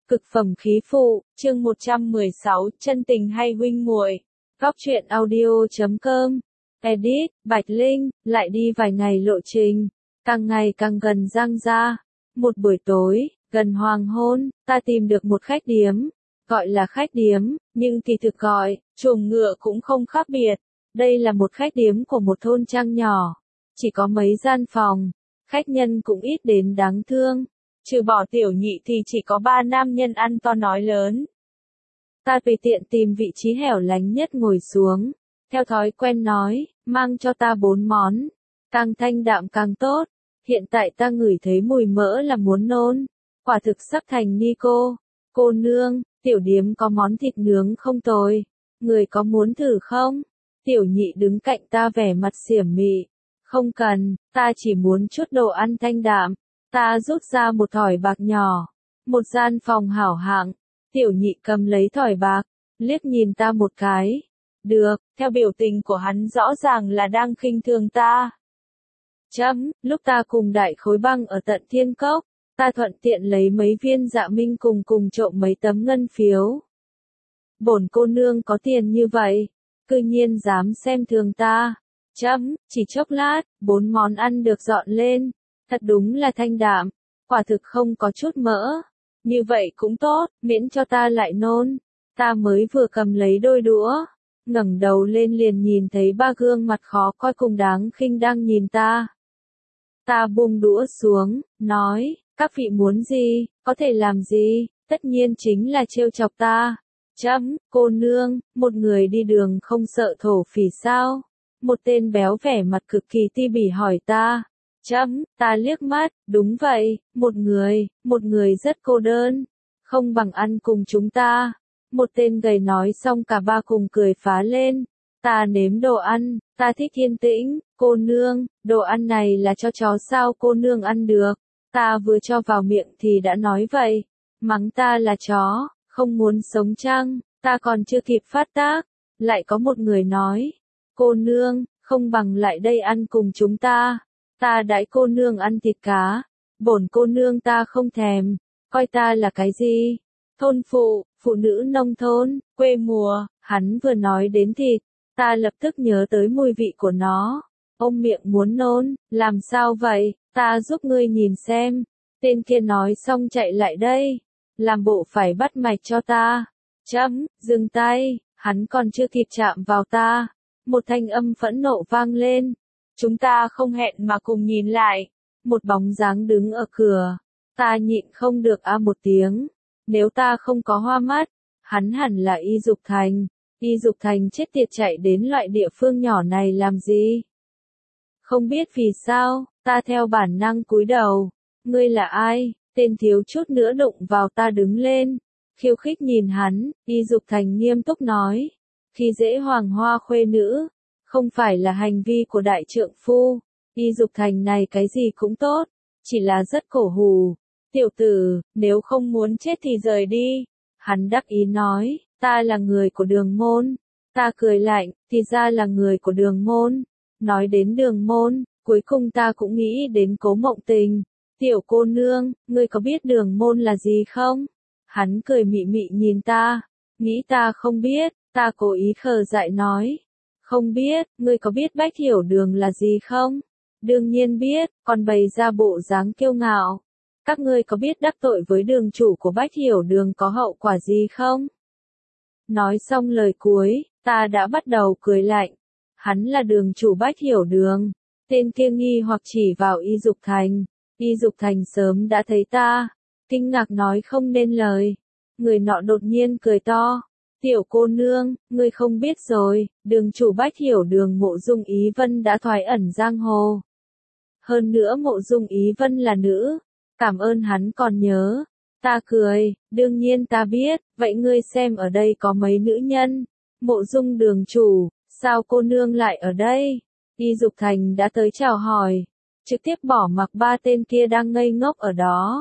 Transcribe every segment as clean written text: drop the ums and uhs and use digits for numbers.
Cực phẩm khí phụ, chương 116, chân tình hay huynh muội. Góc truyện audio.com. Edit, Bạch Linh, lại đi vài ngày lộ trình, càng ngày càng gần Giang gia. Một buổi tối, gần hoàng hôn, ta tìm được một khách điếm. Gọi là khách điếm, nhưng kỳ thực gọi, chuồng ngựa cũng không khác biệt. Đây là một khách điếm của một thôn trang nhỏ. Chỉ có mấy gian phòng, khách nhân cũng ít đến đáng thương. Trừ bỏ tiểu nhị thì chỉ có 3 nam nhân ăn to nói lớn. Ta tùy tiện tìm vị trí hẻo lánh nhất ngồi xuống. Theo thói quen nói, mang cho ta 4 món. Càng thanh đạm càng tốt. Hiện tại ta ngửi thấy mùi mỡ là muốn nôn. Quả thực sắp thành ni cô. Cô nương, tiểu điếm có món thịt nướng không tồi. Người có muốn thử không? Tiểu nhị đứng cạnh ta vẻ mặt xiểm mị. Không cần, ta chỉ muốn chút đồ ăn thanh đạm. Ta rút ra một thỏi bạc nhỏ. Một gian phòng hảo hạng. Tiểu nhị cầm lấy thỏi bạc, liếc nhìn ta một cái. Được, theo biểu tình của hắn rõ ràng là đang khinh thường ta. Lúc ta cùng đại khối băng ở tận Thiên Cốc, ta thuận tiện lấy mấy viên dạ minh cùng trộm mấy tấm ngân phiếu. Bổn cô nương có tiền như vậy, cư nhiên dám xem thường ta. Chỉ chốc lát, 4 món ăn được dọn lên. Thật đúng là thanh đạm, quả thực không có chút mỡ. Như vậy cũng tốt, miễn cho ta lại nôn. Ta mới vừa cầm lấy đôi đũa, ngẩng đầu lên liền nhìn thấy 3 gương mặt khó coi cùng đáng khinh đang nhìn ta. Ta buông đũa xuống, nói, các vị muốn gì, có thể làm gì, tất nhiên chính là trêu chọc ta. Cô nương, một người đi đường không sợ thổ phỉ sao? Một tên béo vẻ mặt cực kỳ ti bỉ hỏi ta. Ta liếc mắt, đúng vậy, một người rất cô đơn, không bằng ăn cùng chúng ta. Một tên gầy nói xong cả ba cùng cười phá lên. Ta nếm đồ ăn, ta thích yên tĩnh, cô nương, đồ ăn này là cho chó sao cô nương ăn được. Ta vừa cho vào miệng thì đã nói vậy, mắng ta là chó, không muốn sống chăng, ta còn chưa kịp phát tác. Lại có một người nói, cô nương, không bằng lại đây ăn cùng chúng ta. Ta đãi cô nương ăn thịt cá, bổn cô nương ta không thèm, coi ta là cái gì? Thôn phụ, phụ nữ nông thôn, quê mùa, hắn vừa nói đến thịt, ta lập tức nhớ tới mùi vị của nó, ôm miệng muốn nôn, làm sao vậy, ta giúp ngươi nhìn xem. Tên kia nói xong chạy lại đây, làm bộ phải bắt mạch cho ta. Dừng tay, hắn còn chưa kịp chạm vào ta, một thanh âm phẫn nộ vang lên. Chúng ta không hẹn mà cùng nhìn lại. Một bóng dáng đứng ở cửa. Ta nhịn không được một tiếng. Nếu ta không có hoa mắt, hắn hẳn là Y Dục Thành. Y Dục Thành chết tiệt chạy đến loại địa phương nhỏ này làm gì? Không biết vì sao, ta theo bản năng cúi đầu. Ngươi là ai? Tên thiếu chút nữa đụng vào ta đứng lên. Khiêu khích nhìn hắn, Y Dục Thành nghiêm túc nói. Khi dễ hoàng hoa khuê nữ. Không phải là hành vi của đại trượng phu, Y Dục Thành này cái gì cũng tốt, chỉ là rất cổ hủ. Tiểu tử, nếu không muốn chết thì rời đi. Hắn đắc ý nói, ta là người của Đường môn. Ta cười lạnh, thì ra là người của Đường môn. Nói đến Đường môn, cuối cùng ta cũng nghĩ đến Cố Mộng Tình. Tiểu cô nương, ngươi có biết Đường môn là gì không? Hắn cười mị mị nhìn ta, nghĩ ta không biết, ta cố ý khờ dại nói. Không biết, ngươi có biết Bách Hiểu Đường là gì không? Đương nhiên biết, còn bày ra bộ dáng kiêu ngạo. Các ngươi có biết đắc tội với đường chủ của Bách Hiểu Đường có hậu quả gì không? Nói xong lời cuối, ta đã bắt đầu cười lạnh. Hắn là đường chủ Bách Hiểu Đường. Tên kia nghi hoặc chỉ vào Y Dục Thành. Y Dục Thành sớm đã thấy ta. Kinh ngạc nói không nên lời. Người nọ đột nhiên cười to. Tiểu cô nương, ngươi không biết rồi, đường chủ Bách Hiểu Đường Mộ Dung Ý Vân đã thoái ẩn giang hồ. Hơn nữa Mộ Dung Ý Vân là nữ, cảm ơn hắn còn nhớ. Ta cười, đương nhiên ta biết, vậy ngươi xem ở đây có mấy nữ nhân. Mộ Dung đường chủ, sao cô nương lại ở đây? Y Dục Thành đã tới chào hỏi, trực tiếp bỏ mặc 3 tên kia đang ngây ngốc ở đó.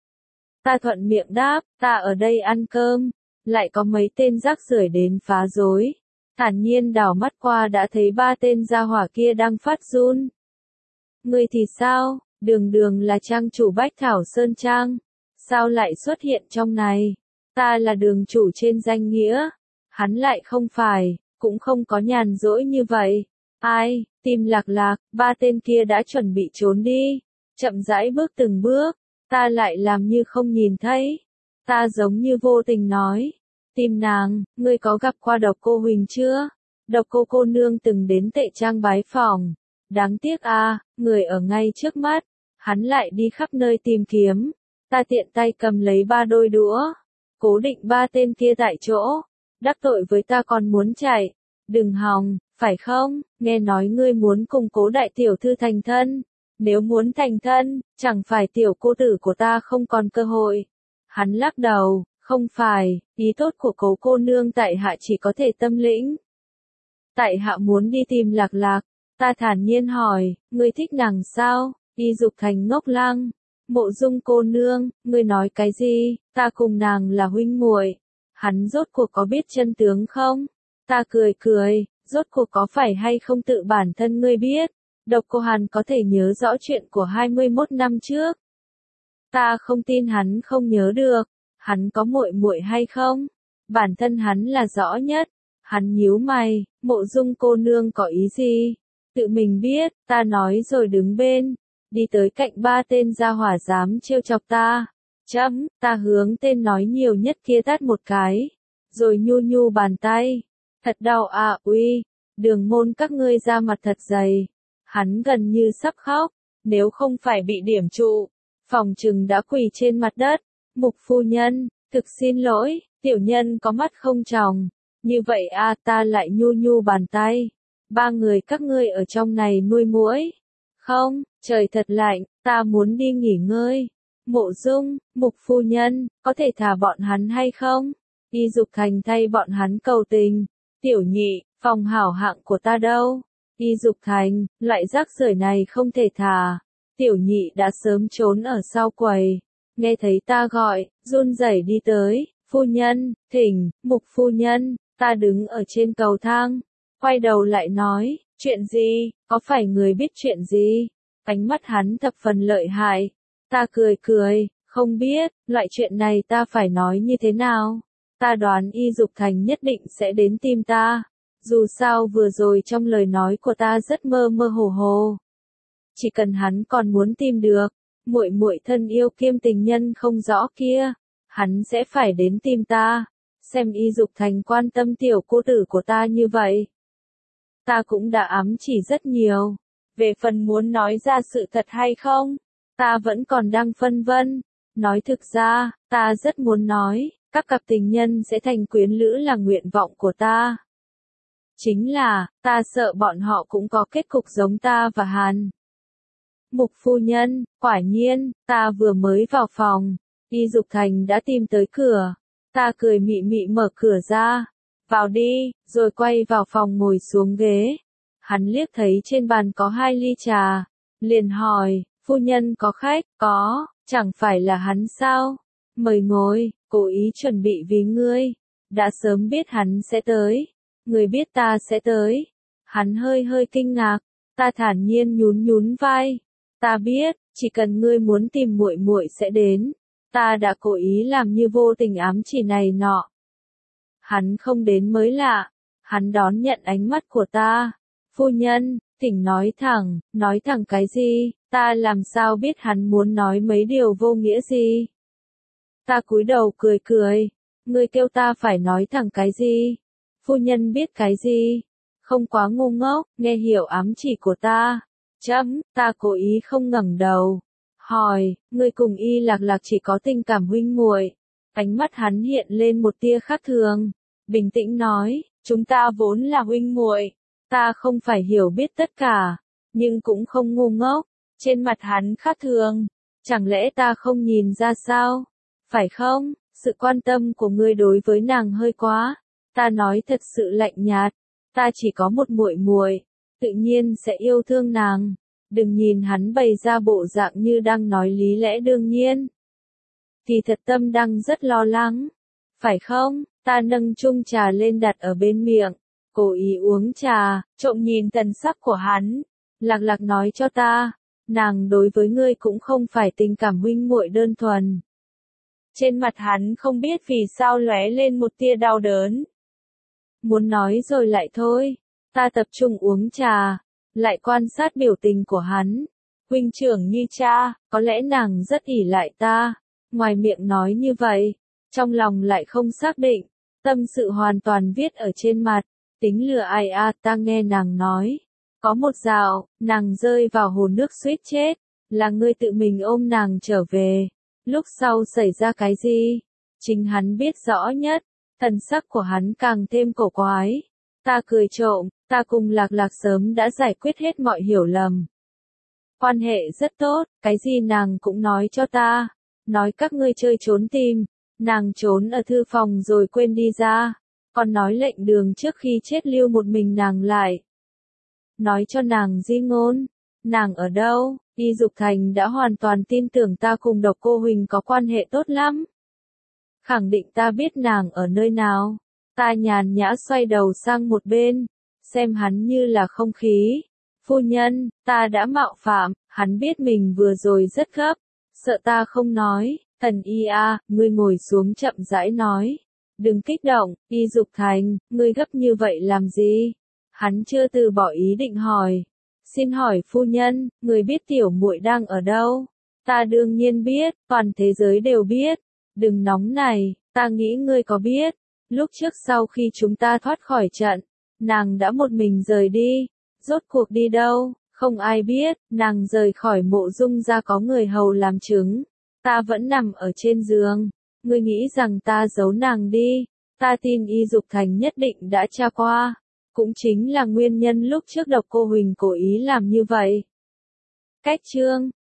Ta thuận miệng đáp, ta ở đây ăn cơm. Lại có mấy tên rác rưởi đến phá rối. Thản nhiên đảo mắt qua đã thấy 3 tên gia hỏa kia đang phát run. Ngươi thì sao? Đường là trang chủ Bách Thảo Sơn Trang. sao lại xuất hiện trong này? Ta là đường chủ trên danh nghĩa. Hắn lại không phải, cũng không có nhàn rỗi như vậy. Ai, tìm Lạc Lạc, ba tên kia đã chuẩn bị trốn đi. Chậm rãi bước từng bước, ta lại làm như không nhìn thấy. Ta giống như vô tình nói. Tìm nàng, ngươi có gặp qua Độc Cô Huỳnh chưa? Độc cô nương từng đến Tệ Trang bái phỏng. Đáng tiếc a, người ở ngay trước mắt. Hắn lại đi khắp nơi tìm kiếm. Ta tiện tay cầm lấy ba đôi đũa. Cố định ba tên kia tại chỗ. Đắc tội với ta còn muốn chạy. Đừng hòng, phải không? Nghe nói ngươi muốn cùng Cố đại tiểu thư thành thân. Nếu muốn thành thân, chẳng phải tiểu cô tử của ta không còn cơ hội. Hắn lắc đầu, không phải, ý tốt của Cố cô nương tại hạ chỉ có thể tâm lĩnh. Tại hạ muốn đi tìm Lạc Lạc. Ta thản nhiên hỏi, ngươi thích nàng sao? Y Dục Thành ngốc lăng. Mộ Dung cô nương, ngươi nói cái gì? Ta cùng nàng là huynh muội. Hắn rốt cuộc có biết chân tướng không? Ta cười cười, rốt cuộc có phải hay không tự bản thân ngươi biết? Độc Cô Hàn có thể nhớ rõ chuyện của 21 năm trước. Ta không tin hắn không nhớ được. Hắn có muội muội hay không? Bản thân hắn là rõ nhất. Hắn nhíu mày, Mộ Dung cô nương có ý gì? Tự mình biết, ta nói rồi đứng bên. Đi tới cạnh ba tên gia hỏa dám trêu chọc ta. Chấm, ta hướng tên nói nhiều nhất kia tát một cái. Rồi nhu nhu bàn tay. Thật đau à, uy, Đường Môn các ngươi ra mặt thật dày. Hắn gần như sắp khóc. Nếu không phải bị điểm trụ, phòng trừng đã quỳ trên mặt đất. Mục phu nhân, thực xin lỗi, tiểu nhân có mắt không tròng. Như vậy à, ta lại nhu nhu bàn tay. Ba người các ngươi ở trong này nuôi muỗi. Không, trời thật lạnh, ta muốn đi nghỉ ngơi. Mộ Dung, Mục phu nhân, có thể thả bọn hắn hay không? Y Dục Thành thay bọn hắn cầu tình. Tiểu nhị, phòng hảo hạng của ta đâu? Y Dục Thành, loại rác rưởi này không thể thả. Tiểu nhị đã sớm trốn ở sau quầy. Nghe thấy ta gọi, run rẩy đi tới. Phu nhân, thỉnh, Mục phu nhân, ta đứng ở trên cầu thang. Quay đầu lại nói, chuyện gì, có phải người biết chuyện gì? Ánh mắt hắn thập phần lợi hại. Ta cười cười, không biết, loại chuyện này ta phải nói như thế nào? Ta đoán Y Dục Thành nhất định sẽ đến tìm ta. Dù sao vừa rồi trong lời nói của ta rất mơ mơ hồ hồ. Chỉ cần hắn còn muốn tìm được, muội muội thân yêu kiêm tình nhân không rõ kia, hắn sẽ phải đến tìm ta. Xem Y Dục Thành quan tâm tiểu cô tử của ta như vậy. Ta cũng đã ám chỉ rất nhiều. Về phần muốn nói ra sự thật hay không, ta vẫn còn đang phân vân. Nói thực ra, ta rất muốn nói, các cặp tình nhân sẽ thành quyến lữ là nguyện vọng của ta. Chính là, ta sợ bọn họ cũng có kết cục giống ta và Hàn. Mục phu nhân, quả nhiên, ta vừa mới vào phòng, Y Dục Thành đã tìm tới cửa. Ta cười mị mị mở cửa ra. Vào đi, rồi quay vào phòng ngồi xuống ghế. Hắn liếc thấy trên bàn có 2 ly trà. Liền hỏi, phu nhân có khách? Có, chẳng phải là hắn sao? Mời ngồi, cố ý chuẩn bị vì ngươi. Đã sớm biết hắn sẽ tới. Người biết ta sẽ tới. Hắn hơi hơi kinh ngạc. Ta thản nhiên nhún vai. Ta biết, chỉ cần ngươi muốn tìm muội muội sẽ đến. Ta đã cố ý làm như vô tình ám chỉ này nọ. Hắn không đến mới lạ. Hắn đón nhận ánh mắt của ta. Phu nhân, thỉnh nói thẳng cái gì? Ta làm sao biết hắn muốn nói mấy điều vô nghĩa gì? Ta cúi đầu cười cười. Ngươi kêu ta phải nói thẳng cái gì? Phu nhân biết cái gì? Không quá ngu ngốc, nghe hiểu ám chỉ của ta. Ta cố ý không ngẩng đầu. Hỏi, ngươi cùng Y Lạc Lạc chỉ có tình cảm huynh muội. Ánh mắt hắn hiện lên một tia khác thường. Bình tĩnh nói, chúng ta vốn là huynh muội. Ta không phải hiểu biết tất cả, nhưng cũng không ngu ngốc. Trên mặt hắn khác thường. Chẳng lẽ ta không nhìn ra sao? Phải không? Sự quan tâm của ngươi đối với nàng hơi quá. Ta nói thật sự lạnh nhạt. Ta chỉ có một muội muội, tự nhiên sẽ yêu thương nàng. Đừng nhìn hắn bày ra bộ dạng như đang nói lý lẽ đương nhiên. Thì thật tâm đang rất lo lắng. Phải không? Ta nâng chung trà lên đặt ở bên miệng. Cố ý uống trà, trộm nhìn thần sắc của hắn. Lạc Lạc nói cho ta, nàng đối với ngươi cũng không phải tình cảm huynh muội đơn thuần. Trên mặt hắn không biết vì sao lóe lên một tia đau đớn. Muốn nói rồi lại thôi. Ta tập trung uống trà, lại quan sát biểu tình của hắn. Huynh trưởng như cha, có lẽ nàng rất ỷ lại ta. Ngoài miệng nói như vậy, trong lòng lại không xác định. Tâm sự hoàn toàn viết ở trên mặt. Tính lừa ai à, ta nghe nàng nói. Có một dạo, nàng rơi vào hồ nước suýt chết. Là ngươi tự mình ôm nàng trở về. Lúc sau xảy ra cái gì? Chính hắn biết rõ nhất. Thần sắc của hắn càng thêm cổ quái. Ta cười trộm, ta cùng Lạc Lạc sớm đã giải quyết hết mọi hiểu lầm. Quan hệ rất tốt, cái gì nàng cũng nói cho ta. Nói các ngươi chơi trốn tìm. Nàng trốn ở thư phòng rồi quên đi ra. Còn nói lệnh đường trước khi chết lưu một mình nàng lại. Nói cho nàng di ngôn. Nàng ở đâu? Y Dục Thành đã hoàn toàn tin tưởng ta cùng Độc Cô Huỳnh có quan hệ tốt lắm. Khẳng định ta biết nàng ở nơi nào. Ta nhàn nhã xoay đầu sang một bên, xem hắn như là không khí. Phu nhân, ta đã mạo phạm, hắn biết mình vừa rồi rất gấp, sợ ta không nói. Thần Y a, ngươi ngồi xuống chậm rãi nói. Đừng kích động, Y Dục Thành, ngươi gấp như vậy làm gì? Hắn chưa từ bỏ ý định hỏi. Xin hỏi phu nhân, người biết tiểu muội đang ở đâu? Ta đương nhiên biết, toàn thế giới đều biết. Đừng nóng này, ta nghĩ ngươi có biết. Lúc trước sau khi chúng ta thoát khỏi trận, nàng đã một mình rời đi. Rốt cuộc đi đâu? Không ai biết, nàng rời khỏi mộ dung ra có người hầu làm chứng. Ta vẫn nằm ở trên giường. Ngươi nghĩ rằng ta giấu nàng đi. Ta tin Y Dục Thành nhất định đã tra qua. Cũng chính là nguyên nhân lúc trước Độc Cô Huỳnh cố ý làm như vậy. Cách chương